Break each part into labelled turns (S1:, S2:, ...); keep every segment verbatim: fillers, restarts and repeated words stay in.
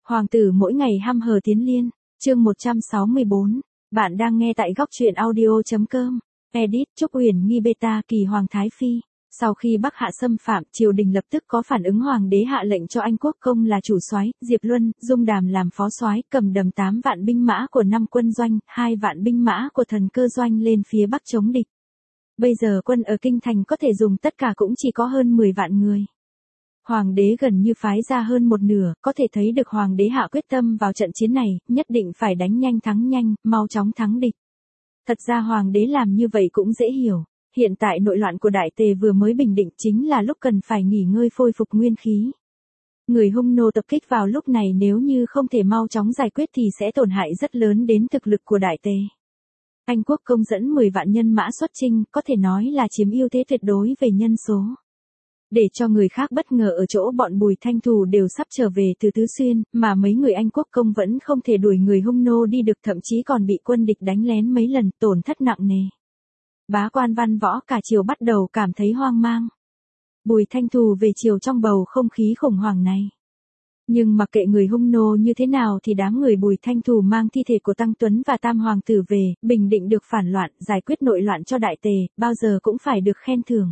S1: Hoàng tử mỗi ngày hăm hờ tiến liên, chương một trăm sáu mươi bốn. Bạn đang nghe tại góc truyện audio.com. Edit Trúc Uyển nghi beta kỳ Hoàng Thái Phi. Sau khi Bắc Hạ xâm phạm, triều đình lập tức có phản ứng, hoàng đế hạ lệnh cho Anh Quốc Công là chủ soái, Diệp Luân, Dung Đàm làm phó soái, cầm đầm tám vạn binh mã của năm quân doanh, hai vạn binh mã của thần cơ doanh lên phía Bắc chống địch. Bây giờ quân ở kinh thành có thể dùng tất cả cũng chỉ có hơn mười vạn người. Hoàng đế gần như phái ra hơn một nửa, có thể thấy được hoàng đế hạ quyết tâm vào trận chiến này, nhất định phải đánh nhanh thắng nhanh, mau chóng thắng địch. Thật ra hoàng đế làm như vậy cũng dễ hiểu. Hiện tại nội loạn của Đại Tề vừa mới bình định, chính là lúc cần phải nghỉ ngơi khôi phục nguyên khí. Người hung nô tập kích vào lúc này nếu như không thể mau chóng giải quyết thì sẽ tổn hại rất lớn đến thực lực của Đại Tề. Anh Quốc Công dẫn mười vạn nhân mã xuất chinh, có thể nói là chiếm ưu thế tuyệt đối về nhân số. Để cho người khác bất ngờ ở chỗ bọn Bùi Thanh Thù đều sắp trở về từ Tứ Xuyên, mà mấy người Anh Quốc Công vẫn không thể đuổi người hung nô đi được, thậm chí còn bị quân địch đánh lén mấy lần, tổn thất nặng nề. Bá quan văn võ cả triều bắt đầu cảm thấy hoang mang. Bùi Thanh Thù về triều trong bầu không khí khủng hoảng này. Nhưng mặc kệ người hung nô như thế nào thì đám người Bùi Thanh Thù mang thi thể của Tăng Tuấn và Tam Hoàng tử về, bình định được phản loạn, giải quyết nội loạn cho Đại Tề, bao giờ cũng phải được khen thưởng.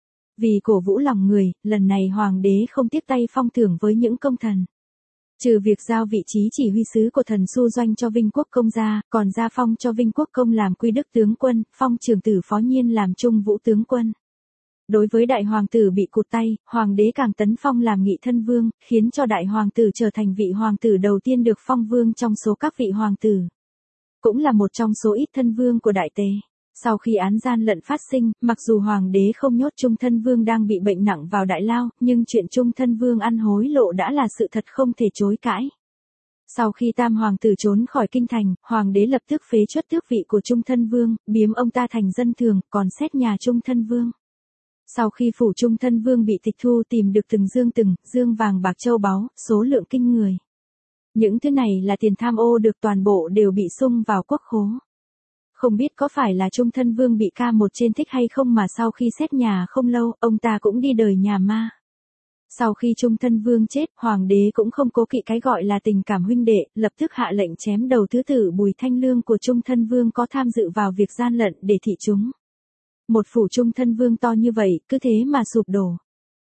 S1: Vì cổ vũ lòng người, lần này hoàng đế không tiếc tay phong thưởng với những công thần. Trừ việc giao vị trí chỉ huy sứ của thần Xu Doanh cho Vinh Quốc Công ra, còn gia phong cho Vinh Quốc Công làm Quy Đức tướng quân, phong Trường tử Phó Nhiên làm Trung Vũ tướng quân. Đối với đại hoàng tử bị cụt tay, hoàng đế càng tấn phong làm Nghị thân vương, khiến cho đại hoàng tử trở thành vị hoàng tử đầu tiên được phong vương trong số các vị hoàng tử. Cũng là một trong số ít thân vương của Đại Tề. Sau khi án gian lận phát sinh, mặc dù hoàng đế không nhốt Trung thân vương đang bị bệnh nặng vào đại lao, nhưng chuyện Trung thân vương ăn hối lộ đã là sự thật không thể chối cãi. Sau khi Tam hoàng tử trốn khỏi kinh thành, hoàng đế lập tức phế truất tước vị của Trung thân vương, biếm ông ta thành dân thường, còn xét nhà Trung thân vương. Sau khi phủ Trung thân vương bị tịch thu, tìm được từng dương từng, dương vàng bạc châu báu, số lượng kinh người. Những thứ này là tiền tham ô được, toàn bộ đều bị sung vào quốc khố. Không biết có phải là Trung thân vương bị ca một trên thích hay không mà sau khi xét nhà không lâu, ông ta cũng đi đời nhà ma. Sau khi Trung thân vương chết, hoàng đế cũng không cố kỵ cái gọi là tình cảm huynh đệ, lập tức hạ lệnh chém đầu thứ tử Bùi Thanh Lương của Trung thân vương có tham dự vào việc gian lận để thị chúng. Một phủ Trung thân vương to như vậy, cứ thế mà sụp đổ.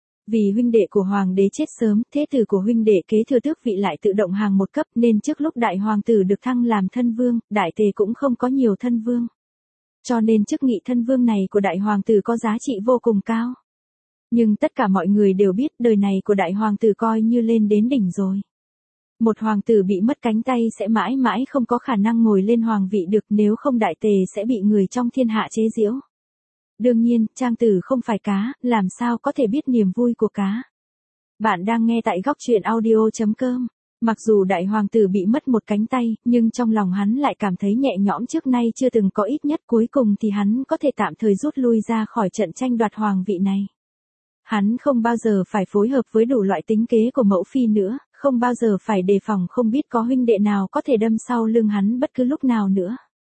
S1: Vì huynh đệ của hoàng đế chết sớm, thế tử của huynh đệ kế thừa tước vị lại tự động hàng một cấp, nên trước lúc đại hoàng tử được thăng làm thân vương, Đại Tề cũng không có nhiều thân vương. Cho nên chức nghị thân vương này của đại hoàng tử có giá trị vô cùng cao. Nhưng tất cả mọi người đều biết đời này của đại hoàng tử coi như lên đến đỉnh rồi. Một hoàng tử bị mất cánh tay sẽ mãi mãi không có khả năng ngồi lên hoàng vị được, nếu không Đại Tề sẽ bị người trong thiên hạ chế giễu. Đương nhiên, trang tử không phải cá, làm sao có thể biết niềm vui của cá. Bạn đang nghe tại góc truyện audio.com. Mặc dù đại hoàng tử bị mất một cánh tay, nhưng trong lòng hắn lại cảm thấy nhẹ nhõm, trước nay chưa từng có, ít nhất cuối cùng thì hắn có thể tạm thời rút lui ra khỏi trận tranh đoạt hoàng vị này. Hắn không bao giờ phải phối hợp với đủ loại tính kế của mẫu phi nữa, không bao giờ phải đề phòng không biết có huynh đệ nào có thể đâm sau lưng hắn bất cứ lúc nào nữa.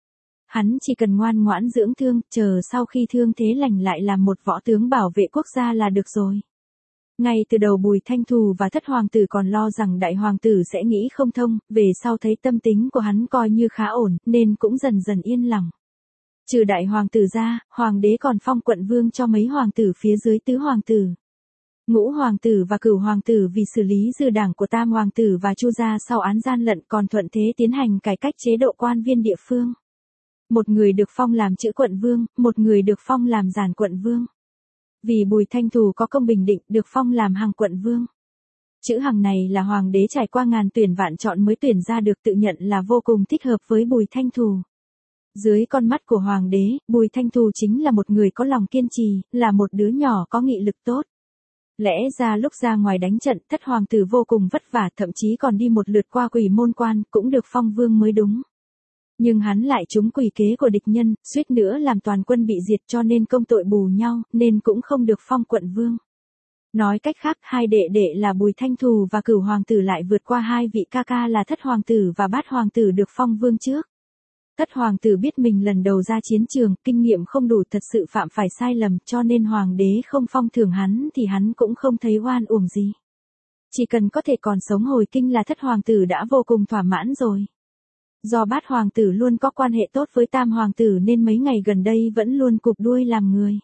S1: Hắn chỉ cần ngoan ngoãn dưỡng thương, chờ sau khi thương thế lành lại làm một võ tướng bảo vệ quốc gia là được rồi. Ngay từ đầu Bùi Thanh Thù và thất hoàng tử còn lo rằng đại hoàng tử sẽ nghĩ không thông, về sau thấy tâm tính của hắn coi như khá ổn, nên cũng dần dần yên lòng. Trừ đại hoàng tử ra, hoàng đế còn phong quận vương cho mấy hoàng tử phía dưới tứ hoàng tử. Ngũ hoàng tử và cửu hoàng tử vì xử lý dư đảng của Tam hoàng tử và Chu gia sau án gian lận, còn thuận thế tiến hành cải cách chế độ quan viên địa phương. Một người được phong làm chữ quận vương, một người được phong làm giản quận vương. Vì Bùi Thanh Thù có công bình định, được phong làm hằng quận vương. Chữ hằng này là hoàng đế trải qua ngàn tuyển vạn chọn mới tuyển ra được, tự nhận là vô cùng thích hợp với Bùi Thanh Thù. Dưới con mắt của hoàng đế, Bùi Thanh Thù chính là một người có lòng kiên trì, là một đứa nhỏ có nghị lực tốt. Lẽ ra lúc ra ngoài đánh trận, thất hoàng tử vô cùng vất vả, thậm chí còn đi một lượt qua quỷ môn quan, cũng được phong vương mới đúng. Nhưng hắn lại trúng quỷ kế của địch nhân, suýt nữa làm toàn quân bị diệt, cho nên công tội bù nhau, nên cũng không được phong quận vương. Nói cách khác, hai đệ đệ là Bùi Thanh Thù và cửu hoàng tử lại vượt qua hai vị ca ca là thất hoàng tử và bát hoàng tử được phong vương trước. Thất hoàng tử biết mình lần đầu ra chiến trường, kinh nghiệm không đủ, thật sự phạm phải sai lầm, cho nên hoàng đế không phong thưởng hắn thì hắn cũng không thấy oan uổng gì. Chỉ cần có thể còn sống hồi kinh là thất hoàng tử đã vô cùng thỏa mãn rồi. Do bát hoàng tử luôn có quan hệ tốt với tam hoàng tử nên mấy ngày gần đây vẫn luôn cụp đuôi làm người.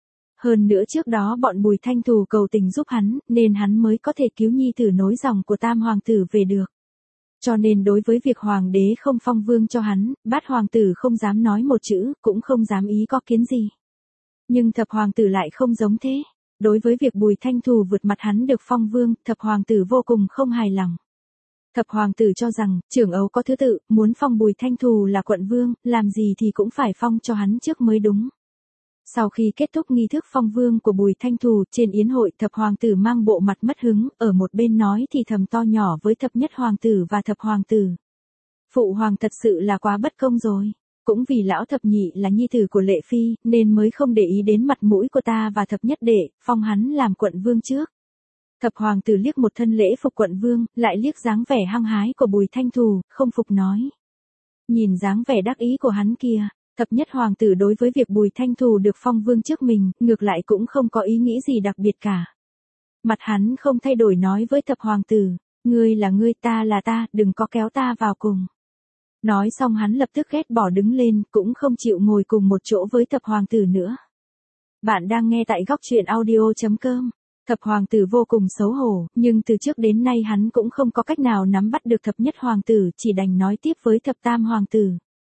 S1: Hơn nữa trước đó bọn Bùi Thanh Thù cầu tình giúp hắn, nên hắn mới có thể cứu nhi tử nối dòng của tam hoàng tử về được. Cho nên đối với việc hoàng đế không phong vương cho hắn, bát hoàng tử không dám nói một chữ, cũng không dám ý có kiến gì. Nhưng thập hoàng tử lại không giống thế. Đối với việc Bùi Thanh Thù vượt mặt hắn được phong vương, thập hoàng tử vô cùng không hài lòng. Thập hoàng tử cho rằng, trưởng ấu có thứ tự, muốn phong Bùi Thanh Thù là quận vương, làm gì thì cũng phải phong cho hắn trước mới đúng. Sau khi kết thúc nghi thức phong vương của Bùi Thanh Thù, trên yến hội thập hoàng tử mang bộ mặt mất hứng, ở một bên nói thì thầm to nhỏ với thập nhất hoàng tử và thập hoàng tử. Phụ hoàng thật sự là quá bất công rồi. Cũng vì lão thập nhị là nhi tử của Lệ Phi, nên mới không để ý đến mặt mũi của ta và thập nhất đệ, phong hắn làm quận vương trước. Thập hoàng tử liếc một thân lễ phục quận vương, lại liếc dáng vẻ hăng hái của Bùi Thanh Thù, không phục nói. Nhìn dáng vẻ đắc ý của hắn kia, thập nhất hoàng tử đối với việc Bùi Thanh Thù được phong vương trước mình, ngược lại cũng không có ý nghĩ gì đặc biệt cả. Mặt hắn không thay đổi nói với thập hoàng tử, ngươi là ngươi, ta là ta, đừng có kéo ta vào cùng. Nói xong hắn lập tức ghét bỏ đứng lên, cũng không chịu ngồi cùng một chỗ với thập hoàng tử nữa. Bạn đang nghe tại góc truyện audio chấm com. Thập hoàng tử vô cùng xấu hổ, nhưng từ trước đến nay hắn cũng không có cách nào nắm bắt được thập nhất hoàng tử, chỉ đành nói tiếp với thập tam hoàng tử.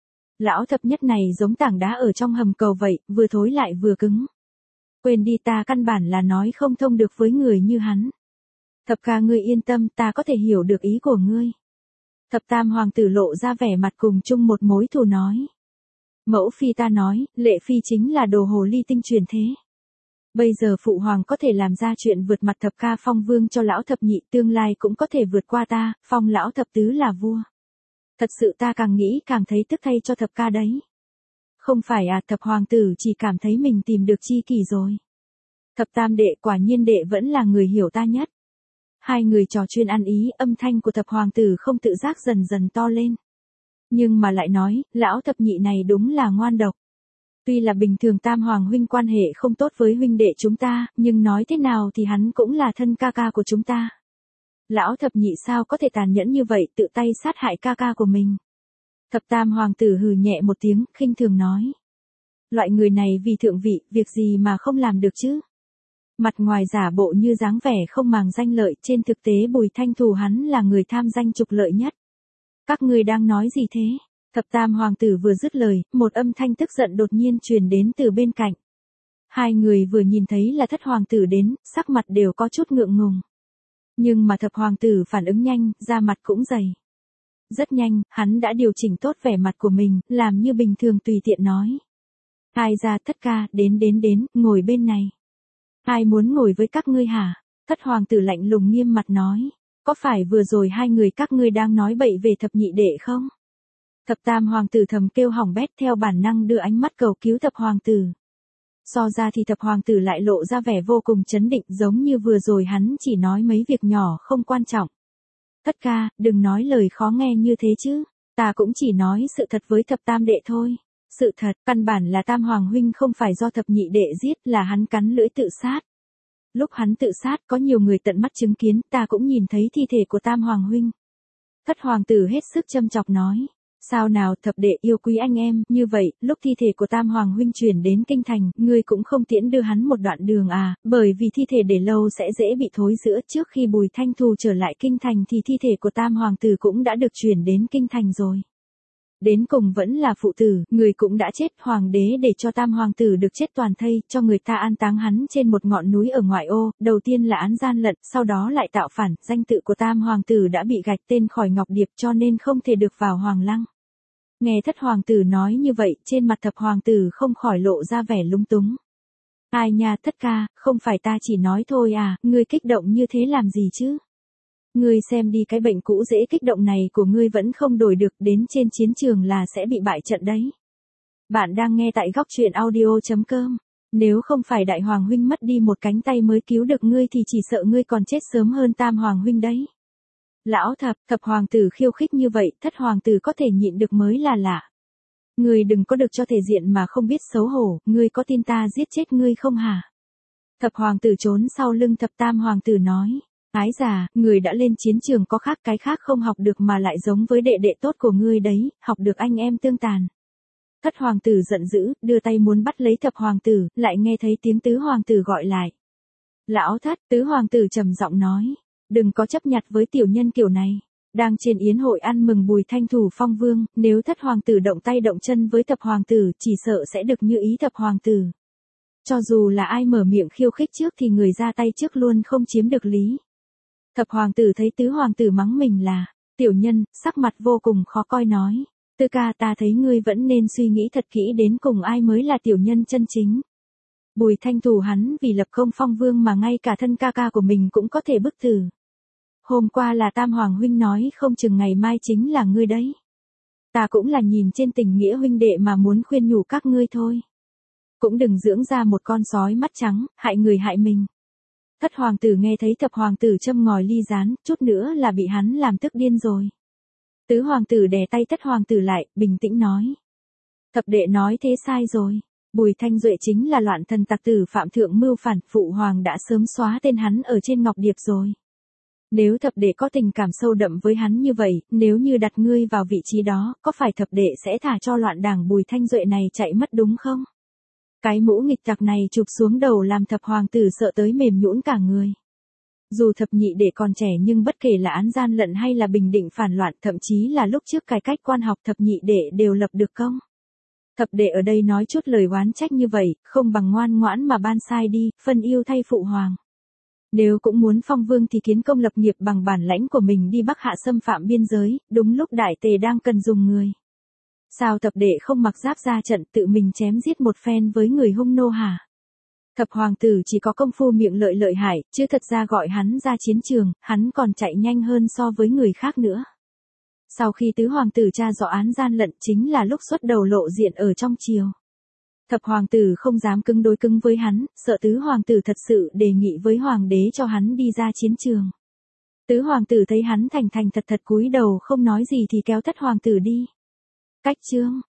S1: Lão thập nhất này giống tảng đá ở trong hầm cầu vậy, vừa thối lại vừa cứng. Quên đi, ta căn bản là nói không thông được với người như hắn. Thập ca ngươi yên tâm, ta có thể hiểu được ý của ngươi. Thập tam hoàng tử lộ ra vẻ mặt cùng chung một mối thù nói. Mẫu phi ta nói, Lệ Phi chính là đồ hồ ly tinh truyền thế. Bây giờ phụ hoàng có thể làm ra chuyện vượt mặt thập ca phong vương cho lão thập nhị, tương lai cũng có thể vượt qua ta, phong lão thập tứ là vua. Thật sự ta càng nghĩ càng thấy tức thay cho thập ca đấy. Không phải à, thập hoàng tử chỉ cảm thấy mình tìm được chi kỷ rồi. Thập tam đệ, quả nhiên đệ vẫn là người hiểu ta nhất. Hai người trò chuyện ăn ý, âm thanh của thập hoàng tử không tự giác dần dần to lên. Nhưng mà lại nói, lão thập nhị này đúng là ngoan độc. Tuy là bình thường tam hoàng huynh quan hệ không tốt với huynh đệ chúng ta, nhưng nói thế nào thì hắn cũng là thân ca ca của chúng ta. Lão thập nhị sao có thể tàn nhẫn như vậy, tự tay sát hại ca ca của mình. Thập tam hoàng tử hừ nhẹ một tiếng, khinh thường nói. Loại người này vì thượng vị, việc gì mà không làm được chứ? Mặt ngoài giả bộ như dáng vẻ không màng danh lợi, trên thực tế Bùi Thanh Thù hắn là người tham danh trục lợi nhất. Các ngươi đang nói gì thế? Thập tam hoàng tử vừa dứt lời, một âm thanh tức giận đột nhiên truyền đến từ bên cạnh. Hai người vừa nhìn thấy là thất hoàng tử đến, sắc mặt đều có chút ngượng ngùng. Nhưng mà thập hoàng tử phản ứng nhanh, da mặt cũng dày. Rất nhanh, hắn đã điều chỉnh tốt vẻ mặt của mình, làm như bình thường tùy tiện nói. Ai ra, thất ca, đến đến đến, ngồi bên này. Ai muốn ngồi với các ngươi hả? Thất hoàng tử lạnh lùng nghiêm mặt nói. Có phải vừa rồi hai người các ngươi đang nói bậy về thập nhị đệ không? Thập tam hoàng tử thầm kêu hỏng bét, theo bản năng đưa ánh mắt cầu cứu thập hoàng tử. So ra thì thập hoàng tử lại lộ ra vẻ vô cùng chấn định, giống như vừa rồi hắn chỉ nói mấy việc nhỏ không quan trọng. Thất ca, đừng nói lời khó nghe như thế chứ. Ta cũng chỉ nói sự thật với thập tam đệ thôi. Sự thật, căn bản là tam hoàng huynh không phải do thập nhị đệ giết, là hắn cắn lưỡi tự sát. Lúc hắn tự sát có nhiều người tận mắt chứng kiến, ta cũng nhìn thấy thi thể của tam hoàng huynh. Thất hoàng tử hết sức châm chọc nói. Sao nào, thập đệ yêu quý anh em, như vậy, lúc thi thể của tam hoàng huynh chuyển đến kinh thành, ngươi cũng không tiễn đưa hắn một đoạn đường à, bởi vì thi thể để lâu sẽ dễ bị thối rữa. Trước khi Bùi Thanh Thù trở lại kinh thành thì thi thể của tam hoàng tử cũng đã được chuyển đến kinh thành rồi. Đến cùng vẫn là phụ tử, người cũng đã chết, hoàng đế để cho tam hoàng tử được chết toàn thây, cho người ta an táng hắn trên một ngọn núi ở ngoại ô, đầu tiên là án gian lận, sau đó lại tạo phản, danh tự của tam hoàng tử đã bị gạch tên khỏi Ngọc Điệp cho nên không thể được vào hoàng lăng. Nghe thất hoàng tử nói như vậy, trên mặt thập hoàng tử không khỏi lộ ra vẻ lúng túng. Ai nha, thất ca, không phải ta chỉ nói thôi à, ngươi kích động như thế làm gì chứ? Ngươi xem đi, cái bệnh cũ dễ kích động này của ngươi vẫn không đổi được, đến trên chiến trường là sẽ bị bại trận đấy. Bạn đang nghe tại góc truyện audio chấm com. Nếu không phải đại hoàng huynh mất đi một cánh tay mới cứu được ngươi thì chỉ sợ ngươi còn chết sớm hơn tam hoàng huynh đấy. Lão thập, thập hoàng tử khiêu khích như vậy, thất hoàng tử có thể nhịn được mới là lạ. Ngươi đừng có được cho thể diện mà không biết xấu hổ, ngươi có tin ta giết chết ngươi không hả? Thập hoàng tử trốn sau lưng thập tam hoàng tử nói. Ái già, người đã lên chiến trường có khác cái khác không học được mà lại giống với đệ đệ tốt của ngươi đấy, học được anh em tương tàn. Thất hoàng tử giận dữ, đưa tay muốn bắt lấy thập hoàng tử, lại nghe thấy tiếng tứ hoàng tử gọi lại. Lão thất, tứ hoàng tử trầm giọng nói, đừng có chấp nhặt với tiểu nhân kiểu này. Đang trên yến hội ăn mừng Bùi Thanh thủ phong vương, nếu thất hoàng tử động tay động chân với thập hoàng tử, chỉ sợ sẽ được như ý thập hoàng tử. Cho dù là ai mở miệng khiêu khích trước thì người ra tay trước luôn không chiếm được lý. Thập hoàng tử thấy tứ hoàng tử mắng mình là tiểu nhân, sắc mặt vô cùng khó coi nói. Tư ca, ta thấy ngươi vẫn nên suy nghĩ thật kỹ đến cùng ai mới là tiểu nhân chân chính. Bùi Thanh thủ hắn vì lập công phong vương mà ngay cả thân ca ca của mình cũng có thể bức tử. Hôm qua là Tam Hoàng huynh nói không chừng ngày mai chính là ngươi đấy. Ta cũng là nhìn trên tình nghĩa huynh đệ mà muốn khuyên nhủ các ngươi thôi. Cũng đừng dưỡng ra một con sói mắt trắng, hại người hại mình. Thất hoàng tử nghe thấy thập hoàng tử châm ngòi ly gián, chút nữa là bị hắn làm tức điên rồi. Tứ hoàng tử đè tay thất hoàng tử lại, bình tĩnh nói. Thập đệ nói thế sai rồi. Bùi Thanh Duệ chính là loạn thần tặc tử phạm thượng mưu phản, phụ hoàng đã sớm xóa tên hắn ở trên ngọc điệp rồi. Nếu thập đệ có tình cảm sâu đậm với hắn như vậy, nếu như đặt ngươi vào vị trí đó, có phải thập đệ sẽ thả cho loạn đảng Bùi Thanh Duệ này chạy mất đúng không? Cái mũ nghịch tặc này chụp xuống đầu làm thập hoàng tử sợ tới mềm nhũn cả người. Dù thập nhị đệ còn trẻ nhưng bất kể là án gian lận hay là bình định phản loạn, thậm chí là lúc trước cải cách quan học thập nhị đệ đều lập được công. Thập đệ ở đây nói chút lời oán trách như vậy, không bằng ngoan ngoãn mà ban sai đi, phân yêu thay phụ hoàng. Nếu cũng muốn phong vương thì kiến công lập nghiệp bằng bản lãnh của mình đi Bắc Hạ xâm phạm biên giới, đúng lúc đại tề đang cần dùng người. Sao thập đệ không mặc giáp ra trận tự mình chém giết một phen với người hung nô hả? Thập hoàng tử chỉ có công phu miệng lợi lợi hại, chứ thật ra gọi hắn ra chiến trường, hắn còn chạy nhanh hơn so với người khác nữa. Sau khi tứ hoàng tử tra rõ án gian lận chính là lúc xuất đầu lộ diện ở trong triều. Thập hoàng tử không dám cứng đối cứng với hắn, sợ tứ hoàng tử thật sự đề nghị với hoàng đế cho hắn đi ra chiến trường. Tứ hoàng tử thấy hắn thành thành thật thật cúi đầu không nói gì thì kéo thất hoàng tử đi. Cách chương